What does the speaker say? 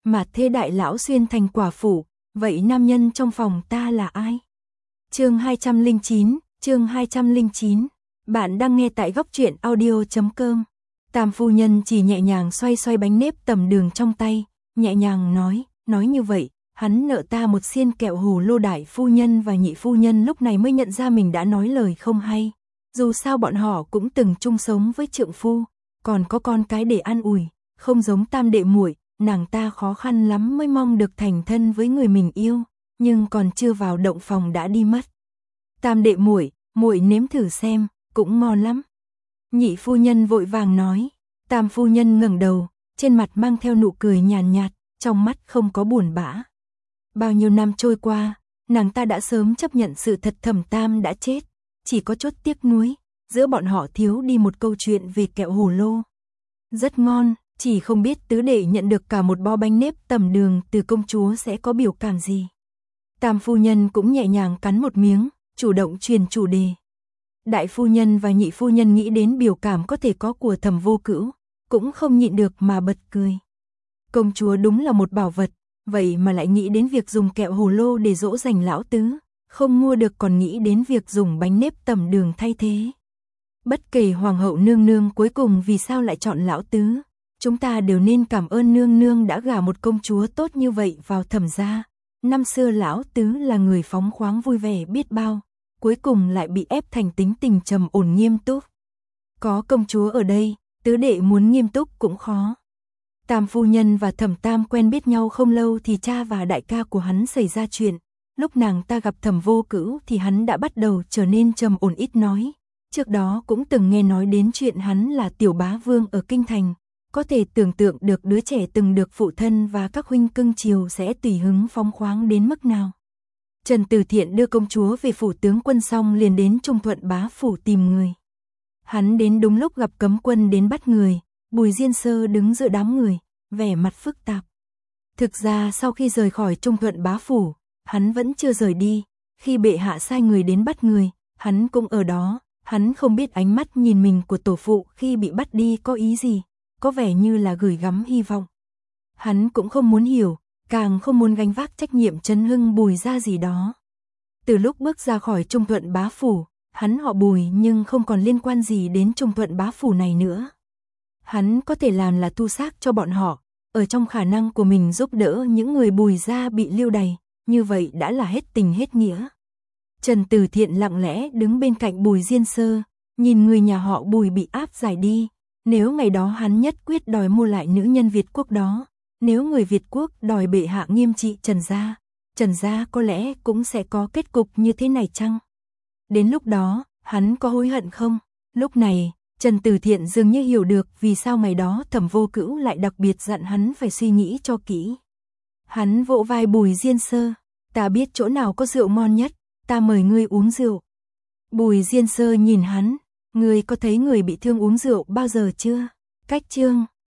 mà thê đại lão xuyên thành quả phụ, vậy nam nhân trong phòng ta là ai? Chương 209, bạn đang nghe tại góc truyện audio.com. Tam phu nhân chỉ nhẹ nhàng xoay xoay bánh nếp tầm đường trong tay, nhẹ nhàng nói như vậy, hắn nợ ta một xiên kẹo hồ lô. Đại phu nhân và nhị phu nhân lúc này mới nhận ra mình đã nói lời không hay. Dù sao bọn họ cũng từng chung sống với trượng phu, còn có con cái để an ủi, không giống tam đệ muội, nàng ta khó khăn lắm mới mong được thành thân với người mình yêu, nhưng còn chưa vào động phòng đã đi mất. Tam đệ muội, muội nếm thử xem, cũng ngon lắm. Nhị phu nhân vội vàng nói. Tam phu nhân ngẩng đầu, trên mặt mang theo nụ cười nhàn nhạt, trong mắt không có buồn bã. Bao nhiêu năm trôi qua, nàng ta đã sớm chấp nhận sự thật Thẩm Tam đã chết, chỉ có chút tiếc nuối, giữa bọn họ thiếu đi một câu chuyện về kẹo hồ lô. Rất ngon, chỉ không biết tứ đệ nhận được cả một bó bánh nếp tầm đường từ công chúa sẽ có biểu cảm gì. Tam phu nhân cũng nhẹ nhàng cắn một miếng, chủ động truyền chủ đề. Đại phu nhân và nhị phu nhân nghĩ đến biểu cảm có thể có của Thẩm Vô Cữu, cũng không nhịn được mà bật cười. Công chúa đúng là một bảo vật, vậy mà lại nghĩ đến việc dùng kẹo hồ lô để dỗ dành lão tứ, không mua được còn nghĩ đến việc dùng bánh nếp tầm đường thay thế. Bất kể hoàng hậu nương nương cuối cùng vì sao lại chọn lão tứ, chúng ta đều nên cảm ơn nương nương đã gả một công chúa tốt như vậy vào Thẩm gia. Năm xưa lão tứ là người phóng khoáng vui vẻ biết bao, cuối cùng lại bị ép thành tính tình trầm ổn nghiêm túc. Có công chúa ở đây, tứ đệ muốn nghiêm túc cũng khó. Tam phu nhân và Thẩm Tam quen biết nhau không lâu thì cha và đại ca của hắn xảy ra chuyện. Lúc nàng ta gặp Thẩm Vô Cữu thì hắn đã bắt đầu trở nên trầm ổn ít nói. Trước đó cũng từng nghe nói đến chuyện hắn là tiểu bá vương ở kinh thành. Có thể tưởng tượng được đứa trẻ từng được phụ thân và các huynh cưng chiều sẽ tùy hứng phóng khoáng đến mức nào. Trần Từ Thiện đưa công chúa về phủ tướng quân xong liền đến Trung Thuận bá phủ tìm người. Hắn đến đúng lúc gặp cấm quân đến bắt người, Bùi Diên Sơ đứng giữa đám người, vẻ mặt phức tạp. Thực ra sau khi rời khỏi Trung Thuận bá phủ, hắn vẫn chưa rời đi, khi bệ hạ sai người đến bắt người, hắn cũng ở đó, hắn không biết ánh mắt nhìn mình của tổ phụ khi bị bắt đi có ý gì, có vẻ như là gửi gắm hy vọng. Hắn cũng không muốn hiểu, càng không muốn gánh vác trách nhiệm trấn hưng Bùi gia gì đó. Từ lúc bước ra khỏi Trung Thuận bá phủ, hắn họ Bùi nhưng không còn liên quan gì đến Trung Thuận bá phủ này nữa. Hắn có thể làm là thu xác cho bọn họ, ở trong khả năng của mình giúp đỡ những người Bùi gia bị lưu đày, như vậy đã là hết tình hết nghĩa. Trần Từ Thiện lặng lẽ đứng bên cạnh Bùi Diên Sơ, nhìn người nhà họ Bùi bị áp giải đi. Nếu ngày đó hắn nhất quyết đòi mua lại nữ nhân Việt quốc đó, nếu người Việt quốc đòi bệ hạ nghiêm trị Trần gia có lẽ cũng sẽ có kết cục như thế này chăng? Đến lúc đó, hắn có hối hận không? Lúc này, Trần Từ Thiện dường như hiểu được vì sao ngày đó Thẩm Vô Cữu lại đặc biệt dặn hắn phải suy nghĩ cho kỹ. Hắn vỗ vai Bùi Diên Sơ, ta biết chỗ nào có rượu ngon nhất, ta mời ngươi uống rượu. Bùi Diên Sơ nhìn hắn, ngươi có thấy người bị thương uống rượu bao giờ chưa? Cách chương